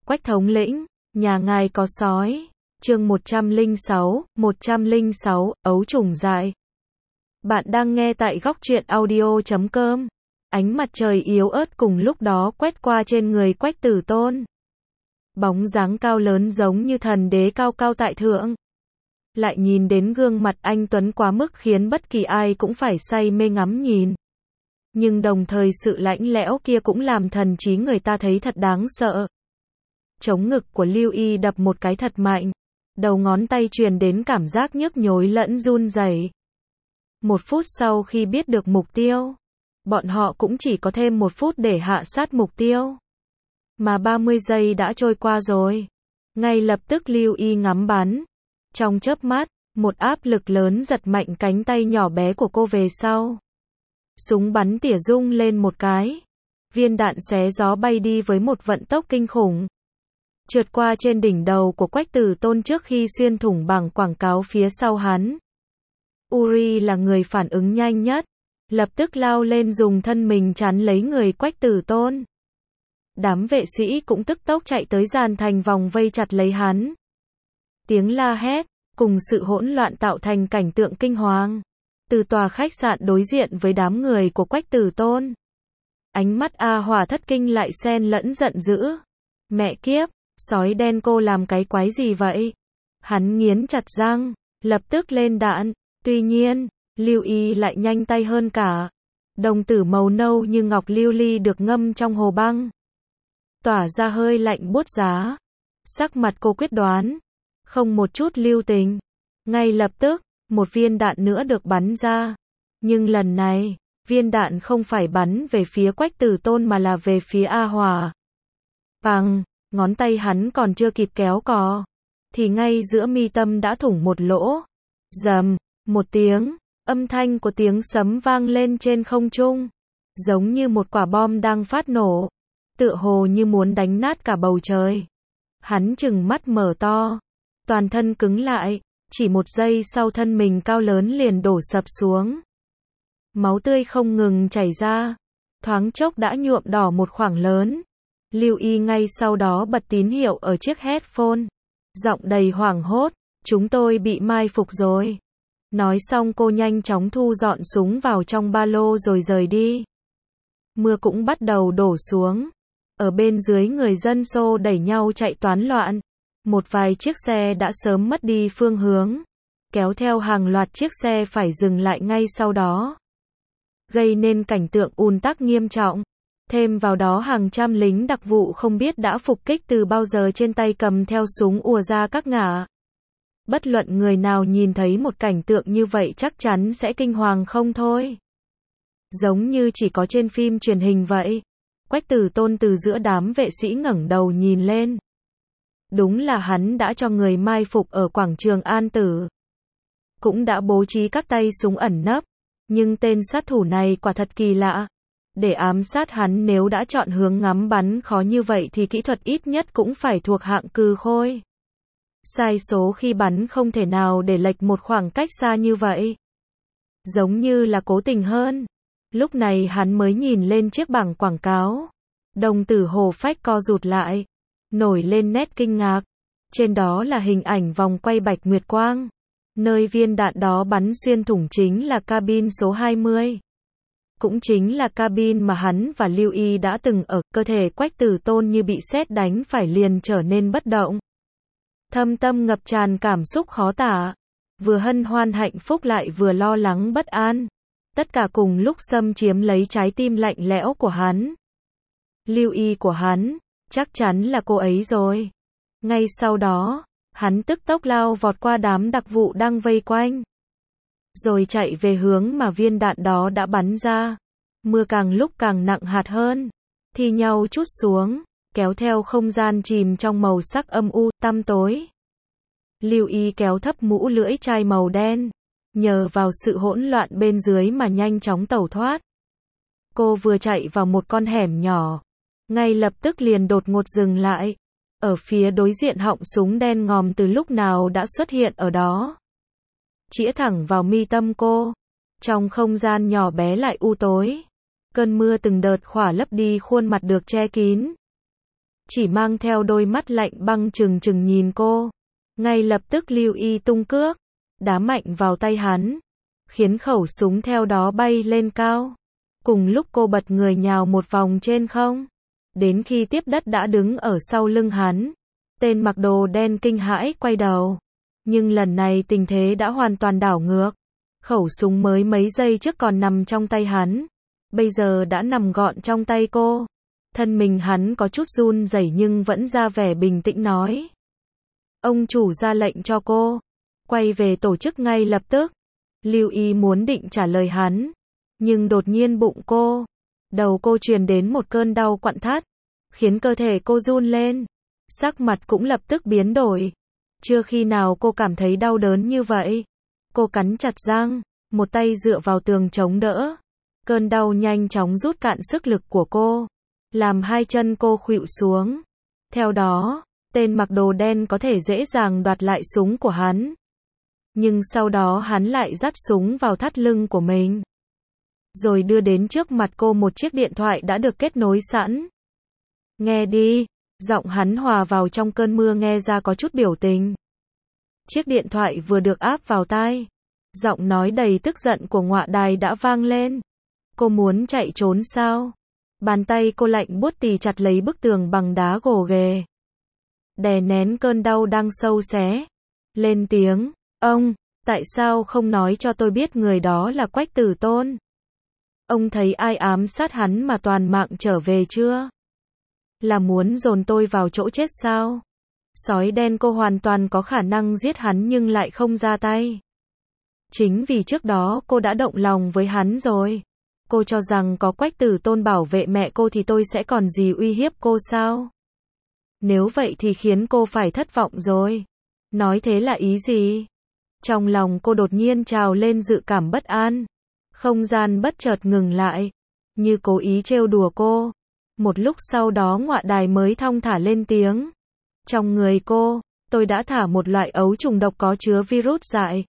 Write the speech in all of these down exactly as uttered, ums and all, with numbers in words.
Quách thống lĩnh, nhà ngài có sói. Chương một trăm lẻ sáu, một trăm lẻ sáu, ấu trùng dại. Bạn đang nghe tại góc truyện audio chấm com. Ánh mặt trời yếu ớt cùng lúc đó quét qua trên người Quách Tử Tôn. Bóng dáng cao lớn giống như thần đế cao cao tại thượng. Lại nhìn đến gương mặt anh tuấn quá mức khiến bất kỳ ai cũng phải say mê ngắm nhìn. Nhưng đồng thời sự lạnh lẽo kia cũng làm thần trí người ta thấy thật đáng sợ. Chống ngực của Lưu Y đập một cái thật mạnh. Đầu ngón tay truyền đến cảm giác nhức nhối lẫn run rẩy. Một phút sau khi biết được mục tiêu, bọn họ cũng chỉ có thêm một phút để hạ sát mục tiêu. Mà ba mươi giây đã trôi qua rồi. Ngay lập tức Lưu Y ngắm bắn. Trong chớp mắt, một áp lực lớn giật mạnh cánh tay nhỏ bé của cô về sau. Súng bắn tỉa rung lên một cái. Viên đạn xé gió bay đi với một vận tốc kinh khủng. Trượt qua trên đỉnh đầu của Quách Tử Tôn trước khi xuyên thủng bảng quảng cáo phía sau hắn. Uri là người phản ứng nhanh nhất. Lập tức lao lên dùng thân mình chắn lấy người Quách Tử Tôn. Đám vệ sĩ cũng tức tốc chạy tới dàn thành vòng vây chặt lấy hắn. Tiếng la hét, cùng sự hỗn loạn tạo thành cảnh tượng kinh hoàng. Từ tòa khách sạn đối diện với đám người của Quách Tử Tôn. Ánh mắt A Hỏa thất kinh lại xen lẫn giận dữ. Mẹ kiếp, sói đen cô làm cái quái gì vậy? Hắn nghiến chặt răng, lập tức lên đạn. Tuy nhiên, Lưu Y lại nhanh tay hơn cả. Đồng tử màu nâu như ngọc lưu ly được ngâm trong hồ băng. Tỏa ra hơi lạnh buốt giá. Sắc mặt cô quyết đoán. Không một chút lưu tình. Ngay lập tức, một viên đạn nữa được bắn ra. Nhưng lần này, viên đạn không phải bắn về phía Quách Tử Tôn mà là về phía A Hỏa. Bằng, ngón tay hắn còn chưa kịp kéo cò. Thì ngay giữa mi tâm đã thủng một lỗ. Rầm, một tiếng, âm thanh của tiếng sấm vang lên trên không trung. Giống như một quả bom đang phát nổ. Tựa hồ như muốn đánh nát cả bầu trời. Hắn trừng mắt mở to. Toàn thân cứng lại. Chỉ một giây sau thân mình cao lớn liền đổ sập xuống. Máu tươi không ngừng chảy ra. Thoáng chốc đã nhuộm đỏ một khoảng lớn. Lưu Y ngay sau đó bật tín hiệu ở chiếc headphone. Giọng đầy hoảng hốt. Chúng tôi bị mai phục rồi. Nói xong cô nhanh chóng thu dọn súng vào trong ba lô rồi rời đi. Mưa cũng bắt đầu đổ xuống. Ở bên dưới người dân xô đẩy nhau chạy toán loạn. Một vài chiếc xe đã sớm mất đi phương hướng. Kéo theo hàng loạt chiếc xe phải dừng lại ngay sau đó. Gây nên cảnh tượng ùn tắc nghiêm trọng. Thêm vào đó hàng trăm lính đặc vụ không biết đã phục kích từ bao giờ trên tay cầm theo súng ùa ra các ngả. Bất luận người nào nhìn thấy một cảnh tượng như vậy chắc chắn sẽ kinh hoàng không thôi. Giống như chỉ có trên phim truyền hình vậy. Quách Tử Tôn từ giữa đám vệ sĩ ngẩng đầu nhìn lên. Đúng là hắn đã cho người mai phục ở quảng trường An Tử. Cũng đã bố trí các tay súng ẩn nấp. Nhưng tên sát thủ này quả thật kỳ lạ. Để ám sát hắn nếu đã chọn hướng ngắm bắn khó như vậy thì kỹ thuật ít nhất cũng phải thuộc hạng cừ khôi. Sai số khi bắn không thể nào để lệch một khoảng cách xa như vậy. Giống như là cố tình hơn. Lúc này hắn mới nhìn lên chiếc bảng quảng cáo. Đồng tử Hồ Phách co rụt lại. Nổi lên nét kinh ngạc. Trên đó là hình ảnh vòng quay Bạch Nguyệt Quang. Nơi viên đạn đó bắn xuyên thủng chính là cabin số hai mươi. Cũng chính là cabin mà hắn và Lưu Y đã từng ở. Cơ thể Quách Tử Tôn như bị sét đánh phải liền trở nên bất động. Thâm tâm ngập tràn cảm xúc khó tả. Vừa hân hoan hạnh phúc lại vừa lo lắng bất an. Tất cả cùng lúc xâm chiếm lấy trái tim lạnh lẽo của hắn. Lưu Y của hắn, chắc chắn là cô ấy rồi. Ngay sau đó, hắn tức tốc lao vọt qua đám đặc vụ đang vây quanh. Rồi chạy về hướng mà viên đạn đó đã bắn ra. Mưa càng lúc càng nặng hạt hơn. Thi nhau trút xuống. Kéo theo không gian chìm trong màu sắc âm u, tăm tối. Lưu Y kéo thấp mũ lưỡi chai màu đen. Nhờ vào sự hỗn loạn bên dưới mà nhanh chóng tẩu thoát. Cô vừa chạy vào một con hẻm nhỏ. Ngay lập tức liền đột ngột dừng lại. Ở phía đối diện họng súng đen ngòm từ lúc nào đã xuất hiện ở đó. Chĩa thẳng vào mi tâm cô. Trong không gian nhỏ bé lại u tối. Cơn mưa từng đợt khỏa lấp đi khuôn mặt được che kín. chỉ mang theo đôi mắt lạnh băng trừng trừng nhìn cô. Ngay lập tức Lưu Y tung cước, đá mạnh vào tay hắn, khiến khẩu súng theo đó bay lên cao. Cùng lúc cô bật người nhào một vòng trên không, đến khi tiếp đất đã đứng ở sau lưng hắn. Tên mặc đồ đen kinh hãi quay đầu, nhưng lần này tình thế đã hoàn toàn đảo ngược. Khẩu súng mới mấy giây trước còn nằm trong tay hắn, bây giờ đã nằm gọn trong tay cô. Thân mình hắn có chút run rẩy nhưng vẫn ra vẻ bình tĩnh nói: "Ông chủ ra lệnh cho cô quay về tổ chức ngay lập tức." Lưu Y muốn định trả lời hắn, nhưng đột nhiên bụng cô, đầu cô truyền đến một cơn đau quặn thắt, khiến cơ thể cô run lên, sắc mặt cũng lập tức biến đổi. Chưa khi nào cô cảm thấy đau đớn như vậy. Cô cắn chặt răng, một tay dựa vào tường chống đỡ. Cơn đau nhanh chóng rút cạn sức lực của cô, làm hai chân cô khuỵu xuống. Theo đó, tên mặc đồ đen có thể dễ dàng đoạt lại súng của hắn. Nhưng sau đó hắn lại dắt súng vào thắt lưng của mình, rồi đưa đến trước mặt cô một chiếc điện thoại đã được kết nối sẵn. "Nghe đi." Giọng hắn hòa vào trong cơn mưa nghe ra có chút biểu tình. Chiếc điện thoại vừa được áp vào tai, giọng nói đầy tức giận của Ngọa Đài đã vang lên. "Cô muốn chạy trốn sao?" Bàn tay cô lạnh buốt tì chặt lấy bức tường bằng đá gồ ghề, đè nén cơn đau đang sâu xé. Lên tiếng: "Ông, tại sao không nói cho tôi biết người đó là Quách Tử Tôn? Ông thấy ai ám sát hắn mà toàn mạng trở về chưa? Là muốn dồn tôi vào chỗ chết sao?" Sói đen cô hoàn toàn có khả năng giết hắn nhưng lại không ra tay. Chính vì trước đó cô đã động lòng với hắn rồi. Cô cho rằng có Quách Tử Tôn bảo vệ mẹ cô thì tôi sẽ còn gì uy hiếp cô sao? Nếu vậy thì khiến cô phải thất vọng rồi. Nói thế là ý gì? Trong lòng cô đột nhiên trào lên dự cảm bất an. Không gian bất chợt ngừng lại, như cố ý trêu đùa cô. Một lúc sau đó Ngọa Đài mới thong thả lên tiếng: "Trong người cô, tôi đã thả một loại ấu trùng độc có chứa virus dại.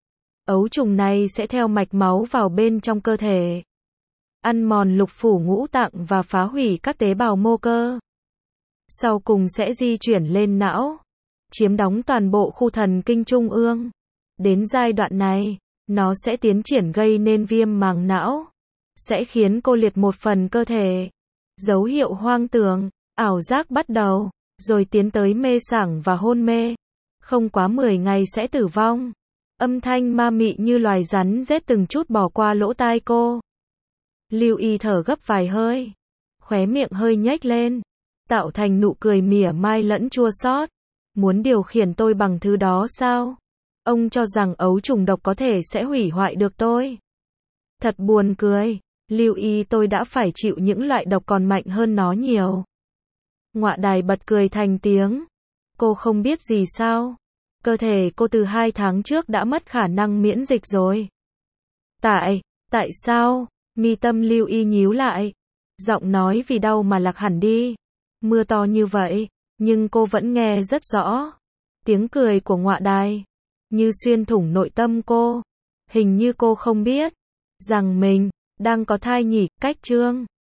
Ấu trùng này sẽ theo mạch máu vào bên trong cơ thể, ăn mòn lục phủ ngũ tạng và phá hủy các tế bào mô cơ. Sau cùng sẽ di chuyển lên não, chiếm đóng toàn bộ khu thần kinh trung ương. Đến giai đoạn này, nó sẽ tiến triển gây nên viêm màng não, sẽ khiến cô liệt một phần cơ thể. Dấu hiệu hoang tưởng, ảo giác bắt đầu, rồi tiến tới mê sảng và hôn mê. Không quá mười ngày sẽ tử vong." Âm thanh ma mị như loài rắn rết từng chút bỏ qua lỗ tai cô. Lưu Y thở gấp vài hơi, khóe miệng hơi nhếch lên, tạo thành nụ cười mỉa mai lẫn chua xót. "Muốn điều khiển tôi bằng thứ đó sao? Ông cho rằng ấu trùng độc có thể sẽ hủy hoại được tôi? Thật buồn cười. Lưu Y, tôi đã phải chịu những loại độc còn mạnh hơn nó nhiều." Ngọa Đài bật cười thành tiếng. Cô không biết gì sao? Cơ thể cô từ hai tháng trước đã mất khả năng miễn dịch rồi. Tại, tại sao? Mi tâm Lưu Y nhíu lại, giọng nói vì đau mà lạc hẳn đi. Mưa to như vậy, nhưng cô vẫn nghe rất rõ. Tiếng cười của Ngọa Đài, như xuyên thủng nội tâm cô. Hình như cô không biết rằng mình đang có thai nhỉ. Cách chương